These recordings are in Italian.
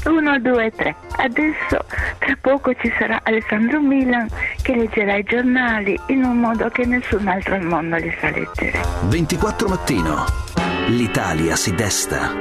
1, 2, 3. Adesso tra poco ci sarà Alessandro Milan che leggerà i giornali in un modo che nessun altro al mondo li sa leggere. 24 mattino. L'Italia si desta.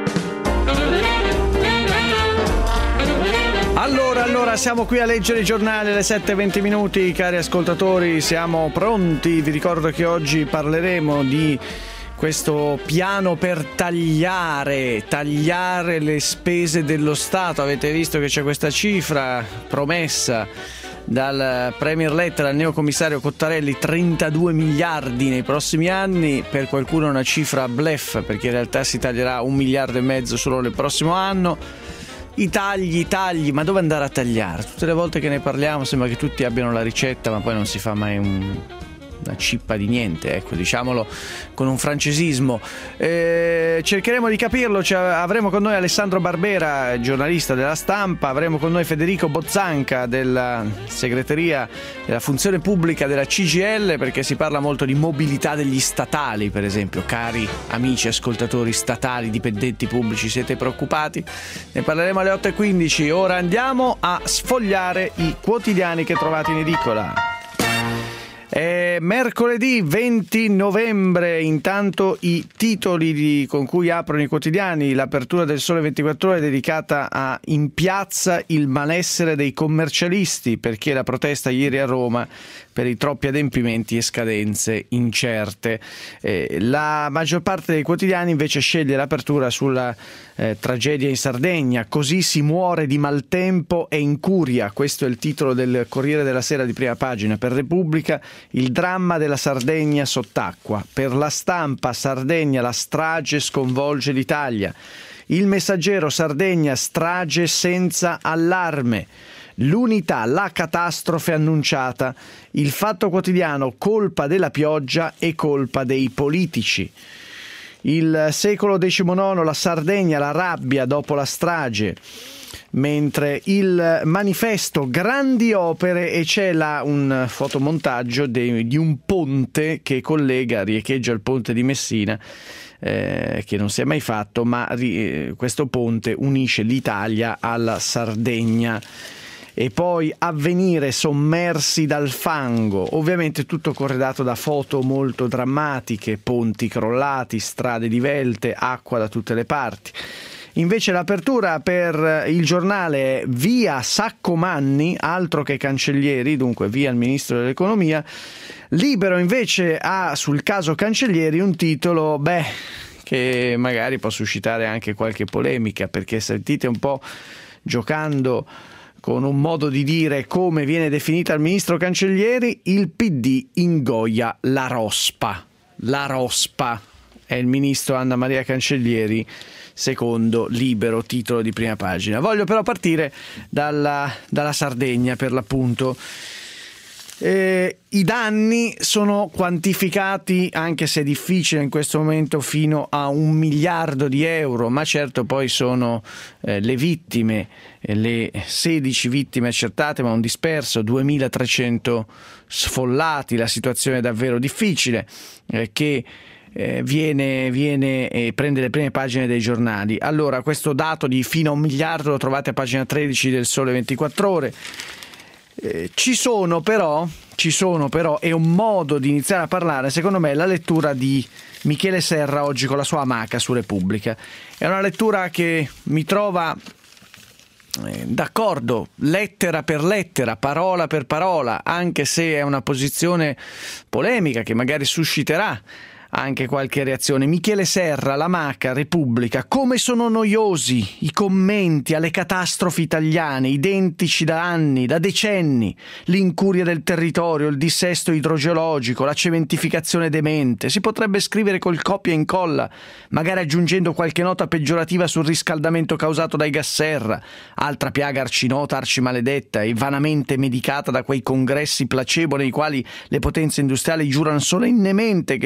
Allora, siamo qui a leggere i giornali alle 7:20 minuti, cari ascoltatori, siamo pronti. Vi ricordo che oggi parleremo di questo piano per tagliare le spese dello Stato. Avete visto che c'è questa cifra promessa dal Premier Letta, dal neocommissario Cottarelli, 32 miliardi nei prossimi anni. Per qualcuno è una cifra bluff, perché in realtà si taglierà 1,5 miliardi solo nel prossimo anno. I tagli, ma dove andare a tagliare? Tutte le volte che ne parliamo sembra che tutti abbiano la ricetta, ma poi non si fa mai una cippa di niente, ecco, diciamolo con un francesismo. Cercheremo di capirlo. Avremo con noi Alessandro Barbera, giornalista della Stampa, avremo con noi Federico Bozzanca della segreteria della funzione pubblica della CGIL, perché si parla molto di mobilità degli statali, per esempio. Cari amici ascoltatori statali, dipendenti pubblici, siete preoccupati? Ne parleremo alle 8:15. Ora andiamo a sfogliare i quotidiani che trovate in edicola. È mercoledì 20 novembre, intanto i titoli con cui aprono i quotidiani. L'apertura del Sole 24 Ore è dedicata a "In piazza il malessere dei commercialisti", perché la protesta ieri a Roma per i troppi adempimenti e scadenze incerte. La maggior parte dei quotidiani invece sceglie l'apertura sulla tragedia in Sardegna. "Così si muore di maltempo e incuria", questo è il titolo del Corriere della Sera di prima pagina. Per Repubblica, "Il dramma della Sardegna sott'acqua". Per La Stampa, "Sardegna, la strage sconvolge l'Italia". Il Messaggero, "Sardegna, strage senza allarme". L'Unità, "la catastrofe annunciata". Il Fatto Quotidiano, "colpa della pioggia e colpa dei politici". Il Secolo XIX, "La Sardegna, la rabbia dopo la strage". Mentre il Manifesto, "grandi opere", e c'è là un fotomontaggio di un ponte che riecheggia il ponte di Messina, che non si è mai fatto, ma questo ponte unisce l'Italia alla Sardegna. E poi Avvenire, "sommersi dal fango", ovviamente tutto corredato da foto molto drammatiche: ponti crollati, strade divelte, acqua da tutte le parti. Invece l'apertura per Il Giornale è "via Saccomanni", altro che Cancellieri, dunque via il ministro dell'economia. Libero invece ha sul caso Cancellieri un titolo che magari può suscitare anche qualche polemica, perché sentite un po', giocando con un modo di dire come viene definita il ministro Cancellieri: "il PD ingoia la rospa". La rospa è il ministro Anna Maria Cancellieri, secondo Libero, titolo di prima pagina. Voglio però partire dalla Sardegna, per l'appunto. I danni sono quantificati, anche se è difficile in questo momento, fino a 1 miliardo di euro, ma certo poi sono le vittime, le 16 vittime accertate, ma un disperso, 2.300 sfollati. La situazione è davvero difficile, che viene e prende le prime pagine dei giornali. Allora, questo dato di fino a 1 miliardo lo trovate a pagina 13 del Sole 24 Ore. Ci sono però, è un modo di iniziare a parlare, secondo me, la lettura di Michele Serra oggi con la sua amaca su Repubblica. È una lettura che mi trova d'accordo, lettera per lettera, parola per parola, anche se è una posizione polemica che magari susciterà anche qualche reazione. Michele Serra, l'amaca, Repubblica: "come sono noiosi i commenti alle catastrofi italiane, identici da anni, da decenni, l'incuria del territorio, il dissesto idrogeologico, la cementificazione demente. Si potrebbe scrivere col copia e incolla, magari aggiungendo qualche nota peggiorativa sul riscaldamento causato dai gas serra, altra piaga arcinota, arcimaledetta e vanamente medicata da quei congressi placebo nei quali le potenze industriali giurano solennemente che in un paio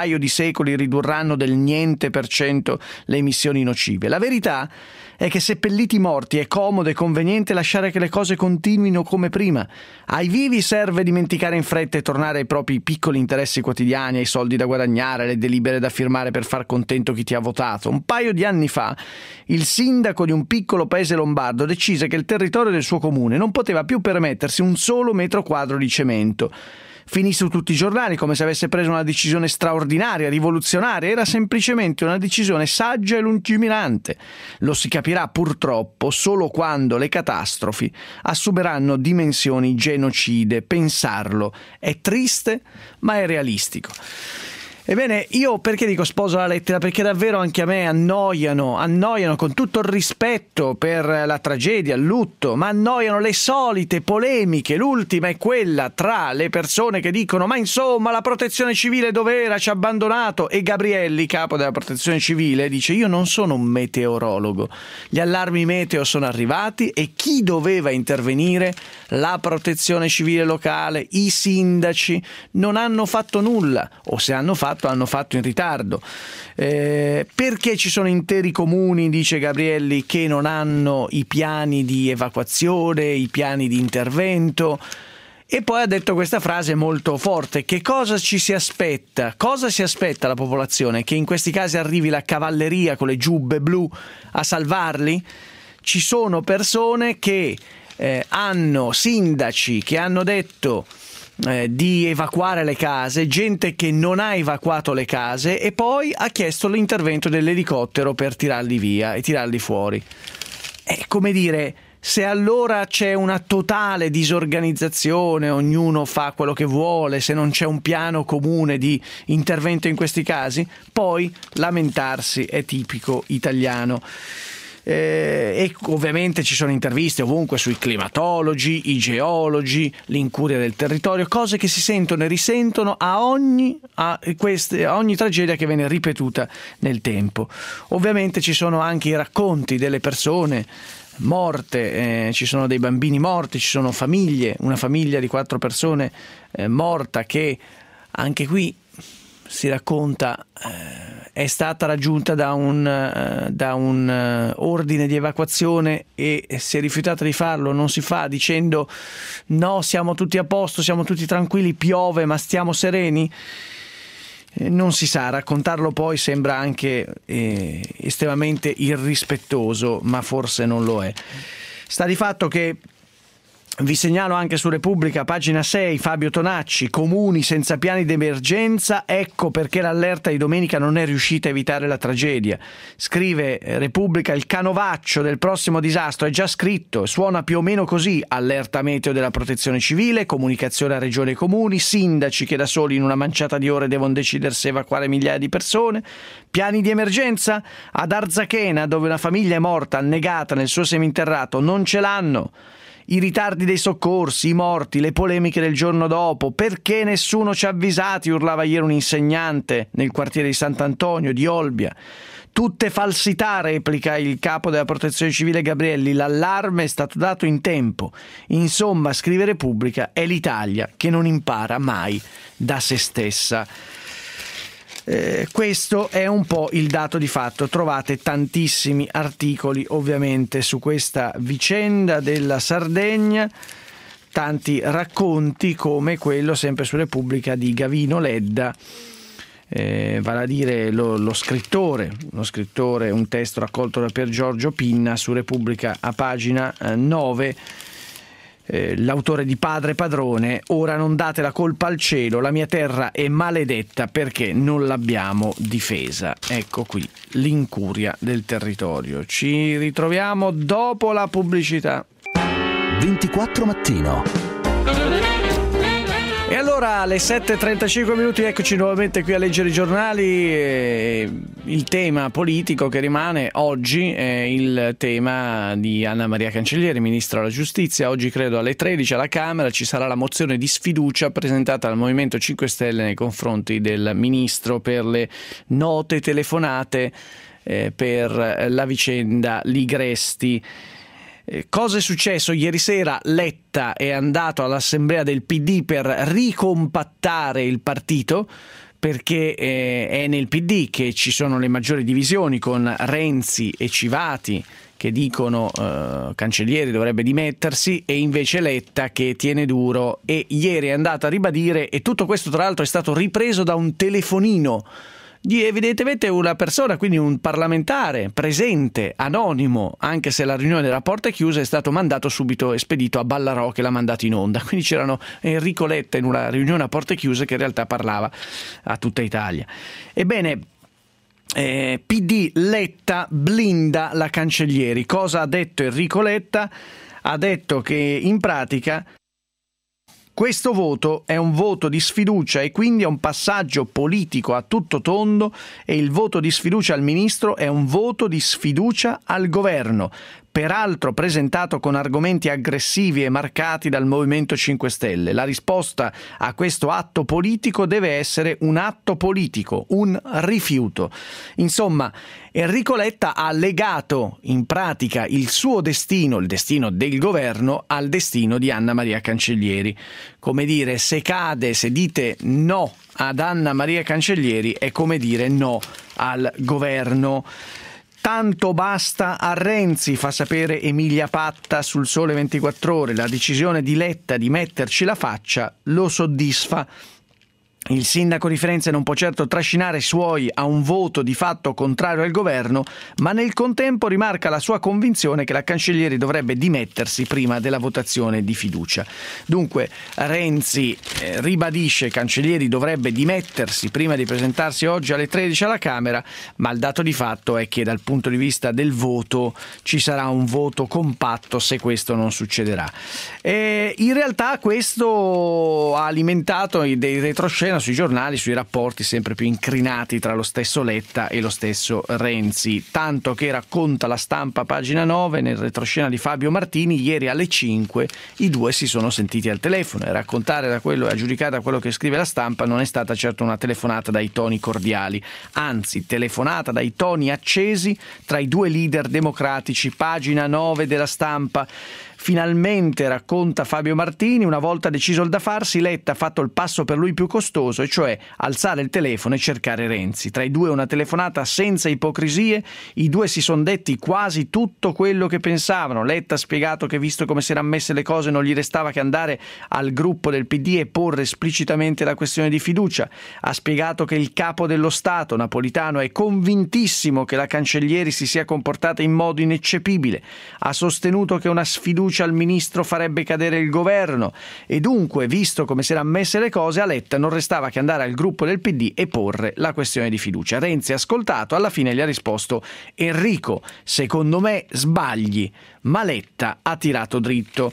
paio di secoli ridurranno del niente per cento le emissioni nocive. La verità è che seppelliti i morti è comodo e conveniente lasciare che le cose continuino come prima. Ai vivi serve dimenticare in fretta e tornare ai propri piccoli interessi quotidiani, ai soldi da guadagnare, alle delibere da firmare per far contento chi ti ha votato. Un paio di anni fa il sindaco di un piccolo paese lombardo decise che il territorio del suo comune non poteva più permettersi un solo metro quadro di cemento. Finì su tutti i giornali come se avesse preso una decisione straordinaria, rivoluzionaria. Era semplicemente una decisione saggia e lungimirante. Lo si capirà purtroppo solo quando le catastrofi assumeranno dimensioni genocide. Pensarlo è triste, ma è realistico. Ebbene, io perché dico sposo la lettera? Perché davvero anche a me annoiano con tutto il rispetto per la tragedia, il lutto, ma annoiano le solite polemiche. L'ultima è quella tra le persone che dicono ma insomma la protezione civile dov'era, ci ha abbandonato, e Gabrielli, capo della protezione civile, dice io non sono un meteorologo, gli allarmi meteo sono arrivati e chi doveva intervenire? La protezione civile locale, i sindaci non hanno fatto nulla, o se hanno fatto in ritardo. Perché ci sono interi comuni, dice Gabrielli, che non hanno i piani di evacuazione, i piani di intervento. E poi ha detto questa frase molto forte: che cosa ci si aspetta? Cosa si aspetta la popolazione? Che in questi casi arrivi la cavalleria con le giubbe blu a salvarli? Ci sono persone che hanno sindaci che hanno detto di evacuare le case, gente che non ha evacuato le case e poi ha chiesto l'intervento dell'elicottero per tirarli via e tirarli fuori. È come dire, se allora c'è una totale disorganizzazione, ognuno fa quello che vuole, se non c'è un piano comune di intervento in questi casi, poi lamentarsi è tipico italiano. E ovviamente ci sono interviste ovunque sui climatologi, i geologi, l'incuria del territorio, cose che si sentono e risentono a ogni tragedia che viene ripetuta nel tempo. Ovviamente ci sono anche i racconti delle persone morte, ci sono dei bambini morti, ci sono famiglie, una famiglia di 4 persone morta che anche qui si racconta è stata raggiunta da un ordine di evacuazione e si è rifiutata di farlo, non si fa, dicendo no, siamo tutti a posto, siamo tutti tranquilli, piove ma stiamo sereni. Non si sa, raccontarlo poi sembra anche estremamente irrispettoso, ma forse non lo è. Sta di fatto che vi segnalo anche su Repubblica, pagina 6, Fabio Tonacci, comuni senza piani d'emergenza, ecco perché l'allerta di domenica non è riuscita a evitare la tragedia. Scrive Repubblica, il canovaccio del prossimo disastro è già scritto, suona più o meno così: allerta meteo della protezione civile, comunicazione a regione e comuni, sindaci che da soli in una manciata di ore devono decidere se evacuare migliaia di persone, piani di emergenza ad Arzachena, dove una famiglia è morta annegata nel suo seminterrato, non ce l'hanno. I ritardi dei soccorsi, i morti, le polemiche del giorno dopo. Perché nessuno ci ha avvisati? Urlava ieri un insegnante nel quartiere di Sant'Antonio di Olbia. Tutte falsità, replica il capo della protezione civile Gabrielli. L'allarme è stato dato in tempo. Insomma, scrive Repubblica, è l'Italia che non impara mai da se stessa. Questo è un po' il dato di fatto. Trovate tantissimi articoli ovviamente su questa vicenda della Sardegna, tanti racconti come quello sempre su Repubblica di Gavino Ledda, vale a dire lo scrittore, un testo raccolto da Pier Giorgio Pinna su Repubblica a pagina 9. L'autore di Padre Padrone, ora non date la colpa al cielo, la mia terra è maledetta perché non l'abbiamo difesa. Ecco qui l'incuria del territorio. Ci ritroviamo dopo la pubblicità. 24 Mattino. E allora alle 7:35 minuti eccoci nuovamente qui a leggere i giornali. Il tema politico che rimane oggi è il tema di Anna Maria Cancellieri, ministro della Giustizia. Oggi credo alle 13 alla Camera ci sarà la mozione di sfiducia presentata dal Movimento 5 Stelle nei confronti del ministro per le note telefonate per la vicenda Ligresti. Cosa è successo? Ieri sera Letta è andato all'assemblea del PD per ricompattare il partito, perché è nel PD che ci sono le maggiori divisioni, con Renzi e Civati che dicono Cancellieri dovrebbe dimettersi, e invece Letta che tiene duro, e ieri è andato a ribadire, e tutto questo tra l'altro è stato ripreso da un telefonino di evidentemente una persona, quindi un parlamentare presente, anonimo, anche se la riunione era a porte chiuse, è stato mandato subito e spedito a Ballarò che l'ha mandato in onda. Quindi c'erano Enrico Letta in una riunione a porte chiuse che in realtà parlava a tutta Italia. Ebbene, PD Letta blinda la Cancellieri. Cosa ha detto Enrico Letta? Ha detto che in pratica questo voto è un voto di sfiducia e quindi è un passaggio politico a tutto tondo, e il voto di sfiducia al ministro è un voto di sfiducia al governo, peraltro presentato con argomenti aggressivi e marcati dal Movimento 5 Stelle. La risposta a questo atto politico deve essere un atto politico, un rifiuto. Insomma, Enrico Letta ha legato in pratica il suo destino, il destino del governo, al destino di Anna Maria Cancellieri. Come dire, se dite no ad Anna Maria Cancellieri è come dire no al governo. Tanto basta a Renzi, fa sapere Emilia Patta sul Sole 24 Ore. La decisione di Letta di metterci la faccia lo soddisfa. Il sindaco di Firenze non può certo trascinare i suoi a un voto di fatto contrario al governo, ma nel contempo rimarca la sua convinzione che la Cancellieri dovrebbe dimettersi prima della votazione di fiducia. Dunque Renzi ribadisce Cancellieri dovrebbe dimettersi prima di presentarsi oggi alle 13 alla Camera, ma il dato di fatto è che dal punto di vista del voto ci sarà un voto compatto se questo non succederà. In realtà questo ha alimentato dei retroscena sui giornali, sui rapporti sempre più incrinati tra lo stesso Letta e lo stesso Renzi, tanto che racconta La Stampa, pagina 9, nel retroscena di Fabio Martini, ieri alle 5 i due si sono sentiti al telefono, e raccontare da quello, a giudicare da quello che scrive La Stampa, non è stata certo una telefonata dai toni cordiali, anzi telefonata dai toni accesi tra i due leader democratici, pagina 9 della Stampa. Finalmente, racconta Fabio Martini, una volta deciso il da farsi, Letta ha fatto il passo per lui più costoso, e cioè alzare il telefono e cercare Renzi. Tra i due una telefonata senza ipocrisie, i due si sono detti quasi tutto quello che pensavano. Letta ha spiegato che visto come si erano messe le cose non gli restava che andare al gruppo del PD e porre esplicitamente la questione di fiducia. Ha spiegato che il capo dello Stato, Napolitano, è convintissimo che la Cancellieri si sia comportata in modo ineccepibile. Ha sostenuto che una sfiducia al ministro farebbe cadere il governo, e dunque, visto come si erano messe le cose, a Letta non restava che andare al gruppo del PD e porre la questione di fiducia. Renzi ha ascoltato, alla fine gli ha risposto: Enrico, secondo me sbagli, ma Letta ha tirato dritto,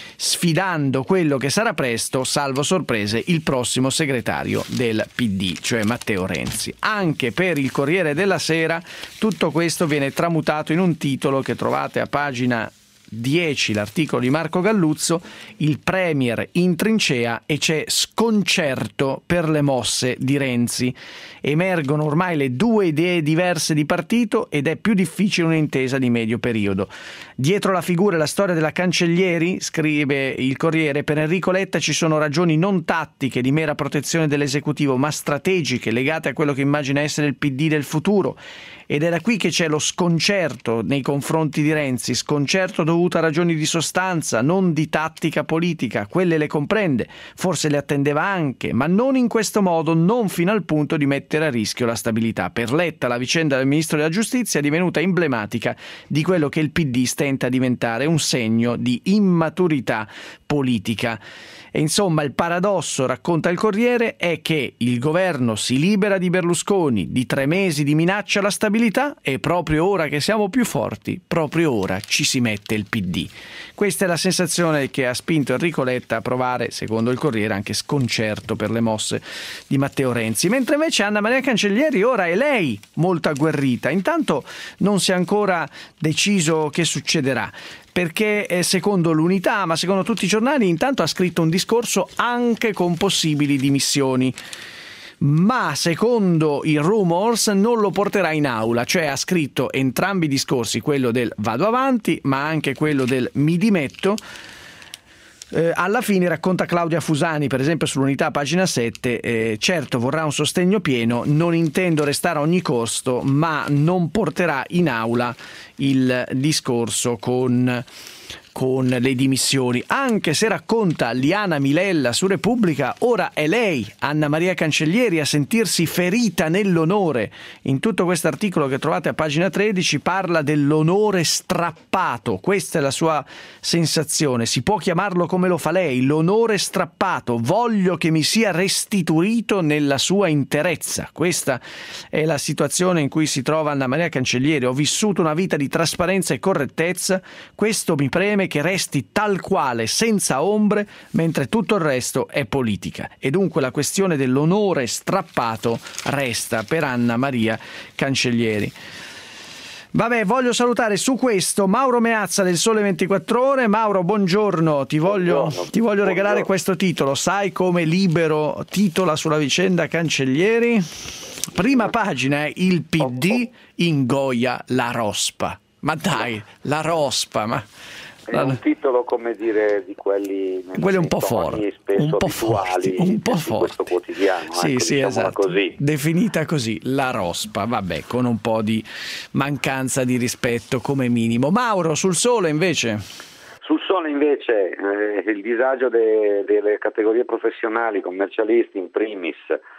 sfidando quello che sarà presto, salvo sorprese, il prossimo segretario del PD, cioè Matteo Renzi. Anche per il Corriere della Sera tutto questo viene tramutato in un titolo che trovate a pagina 10, l'articolo di Marco Galluzzo: il premier in trincea e c'è sconcerto per le mosse di Renzi. Emergono ormai le due idee diverse di partito ed è più difficile un'intesa di medio periodo. Dietro la figura e la storia della Cancellieri, scrive il Corriere, per Enrico Letta ci sono ragioni non tattiche di mera protezione dell'esecutivo, ma strategiche, legate a quello che immagina essere il PD del futuro. Ed è da qui che c'è lo sconcerto nei confronti di Renzi, sconcerto dovuto a ragioni di sostanza, non di tattica politica. Quelle le comprende, forse le attendeva anche, ma non in questo modo, non fino al punto di mettere a rischio la stabilità. Per Letta la vicenda del ministro della Giustizia è divenuta emblematica di quello che il PD stenta a diventare, un segno di immaturità politica. E insomma il paradosso, racconta il Corriere, è che il governo si libera di Berlusconi, di 3 mesi di minaccia alla stabilità, e proprio ora che siamo più forti, proprio ora ci si mette il PD. Questa è la sensazione che ha spinto Enrico Letta a provare, secondo il Corriere, anche sconcerto per le mosse di Matteo Renzi, mentre invece Anna Maria Cancellieri ora è lei molto agguerrita. Intanto non si è ancora deciso che succederà, perché secondo l'Unità, ma secondo tutti i giornali, intanto ha scritto un discorso anche con possibili dimissioni, ma secondo i rumors non lo porterà in aula, cioè ha scritto entrambi i discorsi, quello del vado avanti ma anche quello del mi dimetto, Alla fine racconta Claudia Fusani, per esempio sull'Unità, pagina 7, certo vorrà un sostegno pieno, non intendo restare a ogni costo, ma non porterà in aula il discorso con le dimissioni, anche se racconta Liana Milella su Repubblica, ora è lei, Anna Maria Cancellieri, a sentirsi ferita nell'onore. In tutto questo articolo che trovate a pagina 13 parla dell'onore strappato, questa è la sua sensazione, si può chiamarlo come lo fa lei, l'onore strappato, voglio che mi sia restituito nella sua interezza. Questa è la situazione in cui si trova Anna Maria Cancellieri. Ho vissuto una vita di trasparenza e correttezza, questo mi preme che resti tal quale, senza ombre, mentre tutto il resto è politica. E dunque la questione dell'onore strappato resta per Anna Maria Cancellieri. Vabbè, voglio salutare su questo Mauro Meazza del Sole 24 Ore. Mauro, buongiorno, ti voglio regalare questo titolo. Sai come Libero titola sulla vicenda Cancellieri? Prima pagina, il PD ingoia la rospa. Ma dai, la rospa, ma... È un titolo, come dire, di quelli un po' forti, spesso un po' forti. Questo quotidiano, sì, ecco, sì, esatto. Così. Definita così, la rospa, vabbè, con un po' di mancanza di rispetto come minimo. Mauro, sul Sole invece? Sul Sole invece il disagio delle categorie professionali, commercialisti in primis,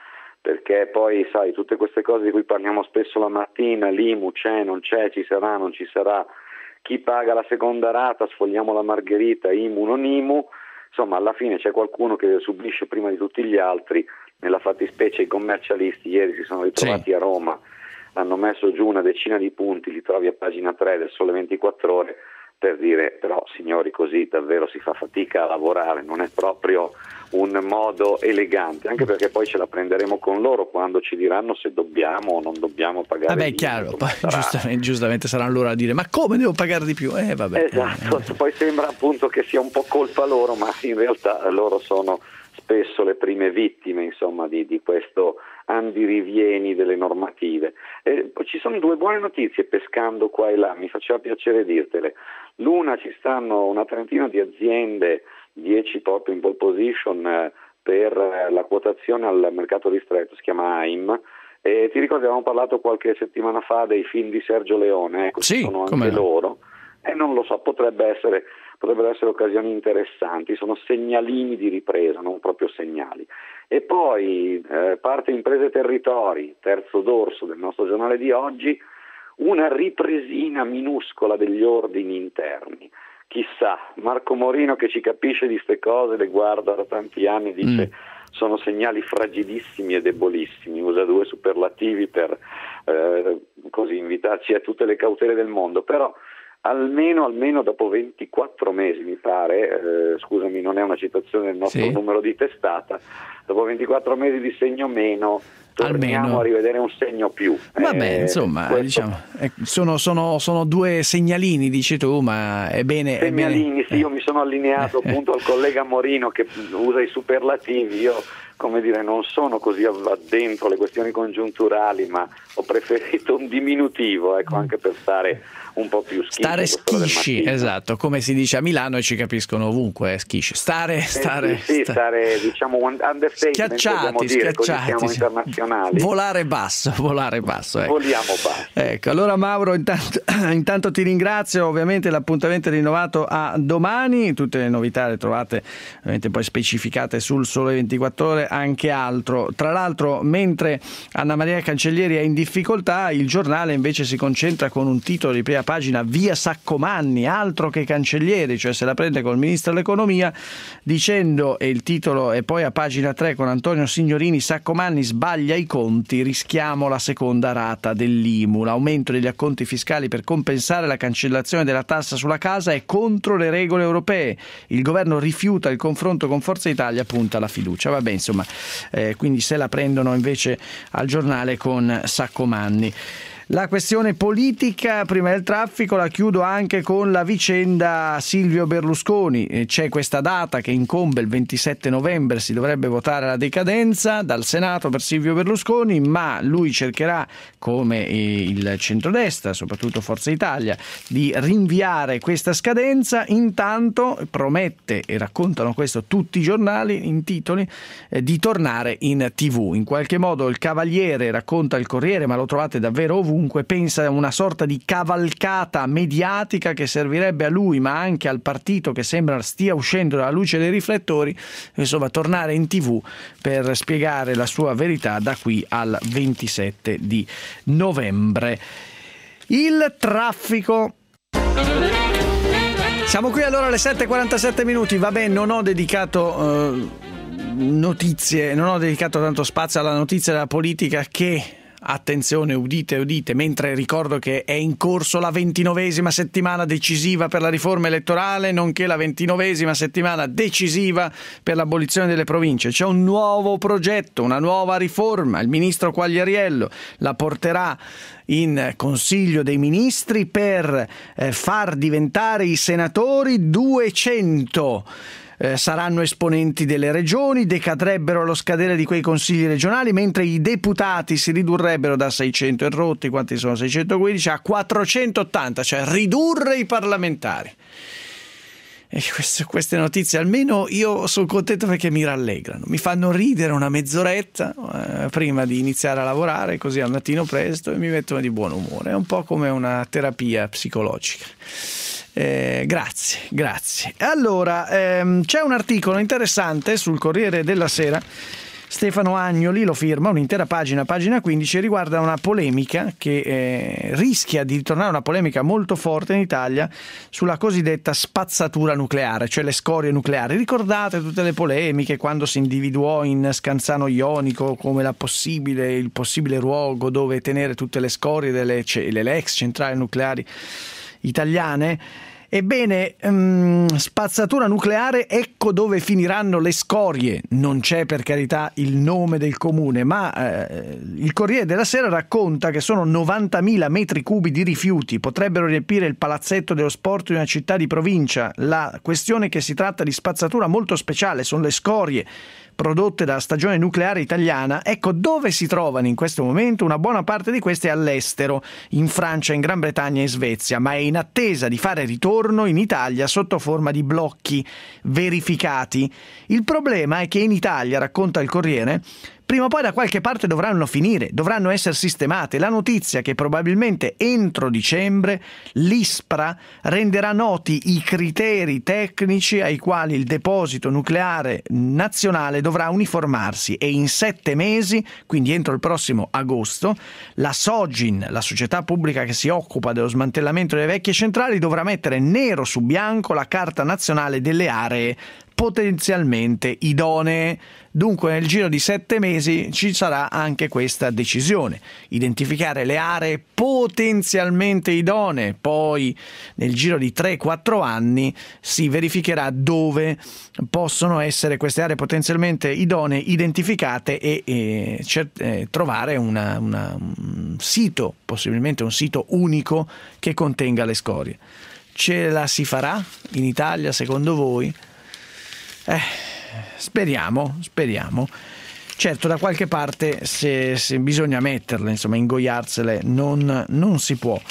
perché poi sai tutte queste cose di cui parliamo spesso la mattina, l'IMU c'è, non c'è, ci sarà, non ci sarà, chi paga la seconda rata, sfogliamo la margherita, IMU non IMU, insomma alla fine c'è qualcuno che subisce prima di tutti gli altri, nella fattispecie i commercialisti ieri si sono ritrovati a Roma, hanno messo giù una decina di punti, li trovi a pagina 3 del Sole 24 Ore, per dire però signori così davvero si fa fatica a lavorare, non è proprio un modo elegante, anche perché poi ce la prenderemo con loro quando ci diranno se dobbiamo o non dobbiamo pagare. Vabbè, chiaro, poi giustamente saranno loro a dire ma come devo pagare di più? Vabbè. Esatto, poi sembra appunto che sia un po' colpa loro, ma in realtà loro sono spesso le prime vittime, insomma, di questo andirivieni delle normative. Ci sono due buone notizie pescando qua e là, mi faceva piacere dirtele. L'una, ci stanno una trentina di aziende, 10 proprio in pole position per la quotazione al mercato ristretto, si chiama AIM, e ti ricordi avevamo parlato qualche settimana fa dei film di Sergio Leone, ecco, sì, sono anche loro, non lo so, potrebbero essere occasioni interessanti, sono segnalini di ripresa, non proprio segnali. E poi parte Imprese e Territori, terzo dorso del nostro giornale di oggi, una ripresina minuscola degli ordini interni. Chissà, Marco Morino che ci capisce di ste cose, le guarda da tanti anni, dice sono segnali fragilissimi e debolissimi, usa due superlativi per così invitarci a tutte le cautele del mondo, però almeno dopo 24 mesi mi pare, scusami non è una citazione del nostro numero di testata, dopo 24 mesi di segno meno torniamo a rivedere un segno più. Vabbè, insomma, diciamo, sono due segnalini, dici tu, ma è bene. Segnalini, sì, io mi sono allineato appunto al collega Morino che usa i superlativi, io come dire non sono così addentro le questioni congiunturali, ma ho preferito un diminutivo, ecco, anche per stare un po' più schisci. Stare schisci, esatto, come si dice a Milano e ci capiscono ovunque, schisci. Stare diciamo understatement, schiacciati, siamo internazionali. Volare basso. Ecco. Voliamo basso. Ecco, allora Mauro, intanto ti ringrazio, ovviamente l'appuntamento è rinnovato a domani, tutte le novità le trovate ovviamente poi specificate sul Sole 24 Ore, anche altro. Tra l'altro, mentre Anna Maria Cancellieri è in difficoltà, il giornale invece si concentra con un titolo di prima pagina: via Saccomanni, altro che Cancellieri, cioè se la prende col ministro dell'economia, dicendo, e il titolo è poi a pagina 3 con Antonio Signorini: Saccomanni sbaglia i conti, rischiamo la seconda rata dell'IMU, l'aumento degli acconti fiscali per compensare la cancellazione della tassa sulla casa è contro le regole europee, il governo rifiuta il confronto con Forza Italia, punta la fiducia. Vabbè, insomma, quindi se la prendono invece al giornale con Saccomanni. la questione politica. Prima del traffico la chiudo anche con la vicenda Silvio Berlusconi. C'è questa data che incombe, il 27 novembre si dovrebbe votare la decadenza dal Senato per Silvio Berlusconi, ma lui cercherà, come il centrodestra, soprattutto Forza Italia, di rinviare questa scadenza. Intanto promette, e raccontano questo tutti i giornali in titoli, di tornare in TV. In qualche modo il Cavaliere, racconta il Corriere, ma lo trovate davvero ovunque, pensa a una sorta di cavalcata mediatica che servirebbe a lui ma anche al partito che sembra stia uscendo dalla luce dei riflettori, insomma tornare in TV per spiegare la sua verità da qui al 27 di novembre. Il traffico. Siamo qui allora alle 7:47 minuti. Vabbè, non ho dedicato notizie, non ho dedicato tanto spazio alla notizia della politica che, attenzione, udite, mentre ricordo che è in corso la 29esima settimana decisiva per la riforma elettorale, nonché la 29esima settimana decisiva per l'abolizione delle province. C'è un nuovo progetto, una nuova riforma. Il ministro Quagliariello la porterà in Consiglio dei Ministri per far diventare i senatori 200. Saranno esponenti delle regioni, decadrebbero allo scadere di quei consigli regionali, mentre i deputati si ridurrebbero da 600 e rotti, quanti sono 615, a 480, cioè ridurre i parlamentari. E queste notizie, almeno io sono contento perché mi rallegrano, mi fanno ridere una mezz'oretta prima di iniziare a lavorare, così al mattino presto, e mi mettono di buon umore. È un po' come una terapia psicologica. Grazie. Allora, c'è un articolo interessante sul Corriere della Sera. Stefano Agnoli lo firma, un'intera pagina 15, riguarda una polemica che rischia di ritornare, una polemica molto forte in Italia sulla cosiddetta spazzatura nucleare, cioè le scorie nucleari. Ricordate tutte le polemiche quando si individuò in Scanzano Jonico come il possibile luogo dove tenere tutte le scorie delle ex centrali nucleari italiane? Ebbene, spazzatura nucleare, ecco dove finiranno le scorie. Non c'è, per carità, il nome del comune, ma il Corriere della Sera racconta che sono 90.000 metri cubi di rifiuti, potrebbero riempire il palazzetto dello sport di una città di provincia. La questione è che si tratta di spazzatura molto speciale, sono le scorie prodotte dalla stagione nucleare italiana. Ecco dove si trovano in questo momento. Una buona parte di queste è all'estero, in Francia, in Gran Bretagna e Svezia, ma è in attesa di fare ritorno in Italia sotto forma di blocchi verificati. Il problema è che in Italia, racconta il Corriere, prima o poi da qualche parte dovranno finire, dovranno essere sistemate. La notizia è che probabilmente entro dicembre l'ISPRA renderà noti i criteri tecnici ai quali il deposito nucleare nazionale dovrà uniformarsi, e in 7 mesi, quindi entro il prossimo agosto, la Sogin, la società pubblica che si occupa dello smantellamento delle vecchie centrali, dovrà mettere nero su bianco la carta nazionale delle aree potenzialmente idonee. Dunque nel giro di 7 mesi ci sarà anche questa decisione, identificare le aree potenzialmente idonee. Poi nel giro di 3-4 anni si verificherà dove possono essere queste aree potenzialmente idonee identificate e trovare un sito, possibilmente un sito unico che contenga le scorie. Ce la si farà in Italia secondo voi? Speriamo. Certo, da qualche parte se bisogna metterle, insomma, ingoiarsele non si può.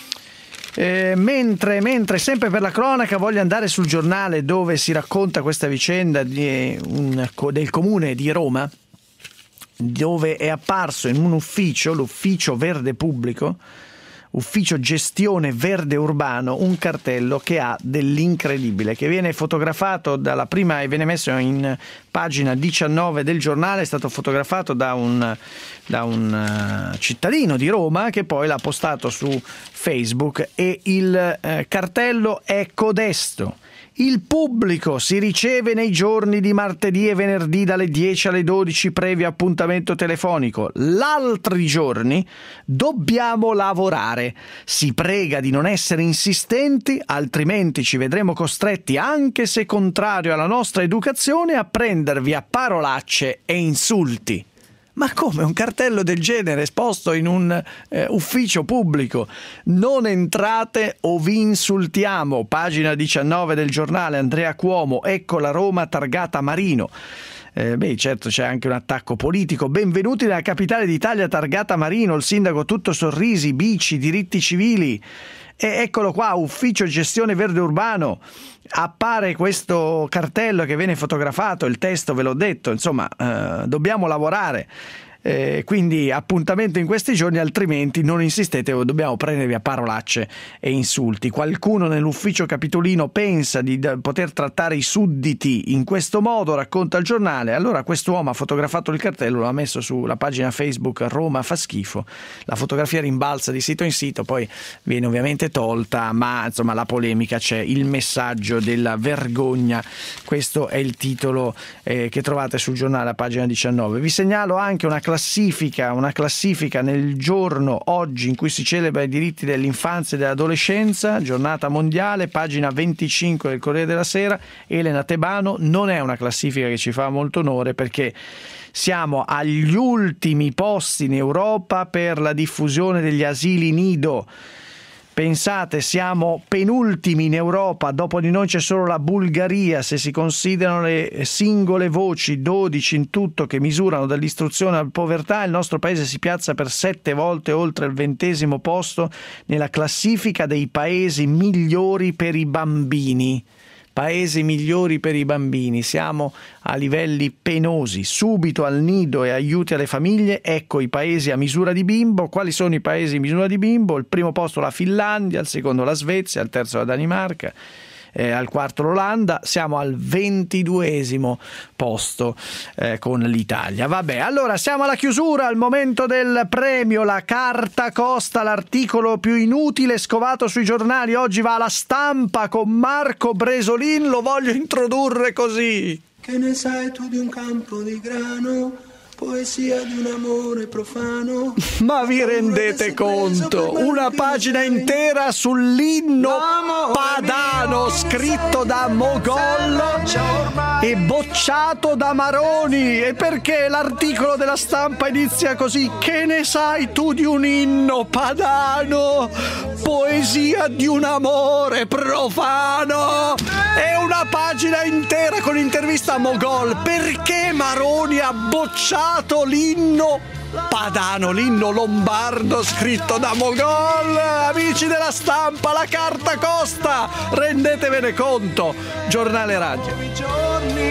Mentre sempre per la cronaca voglio andare sul Giornale, dove si racconta questa vicenda del comune di Roma, dove è apparso in un ufficio, l'ufficio verde pubblico, ufficio gestione verde urbano, un cartello che ha dell'incredibile, che viene fotografato dalla prima e viene messo in pagina 19 del giornale. È stato fotografato da un cittadino di Roma che poi l'ha postato su Facebook, e il cartello è codesto: il pubblico si riceve nei giorni di martedì e venerdì dalle 10 alle 12 previo appuntamento telefonico. L'altri giorni dobbiamo lavorare. Si prega di non essere insistenti, altrimenti ci vedremo costretti, anche se contrario alla nostra educazione, a prendervi a parolacce e insulti. Ma come un cartello del genere esposto in un ufficio pubblico? Non entrate o vi insultiamo. Pagina 19 del giornale, Andrea Cuomo, ecco la Roma targata Marino. Certo c'è anche un attacco politico. Benvenuti nella capitale d'Italia targata Marino, il sindaco tutto sorrisi, bici, diritti civili. E eccolo qua, ufficio gestione verde urbano. Appare questo cartello che viene fotografato, il testo ve l'ho detto, insomma dobbiamo lavorare. Quindi appuntamento in questi giorni, altrimenti non insistete o dobbiamo prendervi a parolacce e insulti. Qualcuno nell'ufficio capitolino pensa di poter trattare i sudditi in questo modo, racconta il giornale. Allora quest'uomo ha fotografato il cartello, l'ha messo sulla pagina Facebook Roma fa schifo. La fotografia rimbalza di sito in sito, poi viene ovviamente tolta, ma insomma la polemica c'è, il messaggio della vergogna. Questo è il titolo che trovate sul giornale a pagina 19. Vi segnalo anche una classifica nel giorno oggi in cui si celebra i diritti dell'infanzia e dell'adolescenza, giornata mondiale, pagina 25 del Corriere della Sera. Elena Tebano, non è una classifica che ci fa molto onore perché siamo agli ultimi posti in Europa per la diffusione degli asili nido. Pensate, siamo penultimi in Europa, dopo di noi c'è solo la Bulgaria, se si considerano le singole voci, 12 in tutto, che misurano dall'istruzione alla povertà. Il nostro paese si piazza per 7 volte oltre il 20° posto nella classifica dei paesi migliori per i bambini. Paesi migliori per i bambini, siamo a livelli penosi. Subito al nido e aiuti alle famiglie, ecco i paesi a misura di bimbo. Quali sono i paesi a misura di bimbo? Il primo posto la Finlandia, al secondo la Svezia, al terzo la Danimarca, al quarto l'Olanda, siamo al 22° posto con l'Italia. Vabbè, allora siamo alla chiusura, al momento del premio, la carta costa, l'articolo più inutile scovato sui giornali. Oggi va alla Stampa con Marco Bresolin, lo voglio introdurre così. Che ne sai tu di un campo di grano? Poesia di un amore profano. Ma vi rendete conto? Una pagina intera sull'inno padano scritto da Mogol e bocciato da Maroni. E perché l'articolo della Stampa inizia così? Che ne sai tu di un inno padano? Poesia di un amore profano. E una pagina intera con intervista a Mogol. Perché Maroni ha bocciato l'inno padano, l'inno lombardo scritto da Mogol? Amici della Stampa, la carta costa, rendetevene conto. Giornale Radio.